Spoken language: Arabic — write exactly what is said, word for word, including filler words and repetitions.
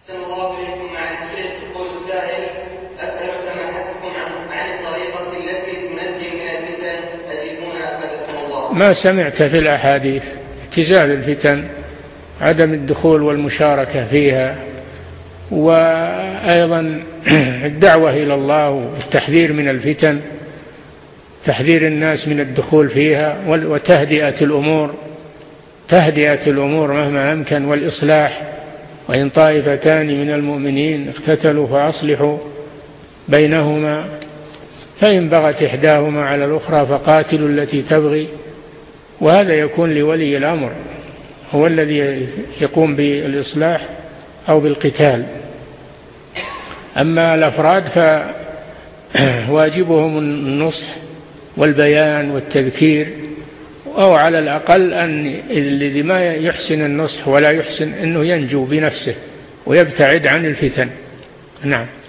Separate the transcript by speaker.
Speaker 1: الله إليكم عن الشيخ. يقول السائل: أسأل سماحتكم عن عن الطريقة التي تنجي من الفتن أجبونا أفادكم الله.
Speaker 2: ما سمعت في الأحاديث اعتزال الفتن، عدم الدخول والمشاركة فيها، وأيضا الدعوة إلى الله والتحذير من الفتن، تحذير الناس من الدخول فيها، وتهدئة الأمور تهدئة الأمور مهما أمكن، والإصلاح. وإن طائفتان من المؤمنين اقتتلوا فأصلحوا بينهما، فإن بغت إحداهما على الأخرى فقاتلوا التي تبغي. وهذا يكون لولي الأمر، هو الذي يقوم بالإصلاح أو بالقتال. أما الأفراد فواجبهم النصح والبيان والتذكير، أو على الأقل أن الذي ما يحسن النصح ولا يحسن أنه ينجو بنفسه ويبتعد عن الفتن. نعم.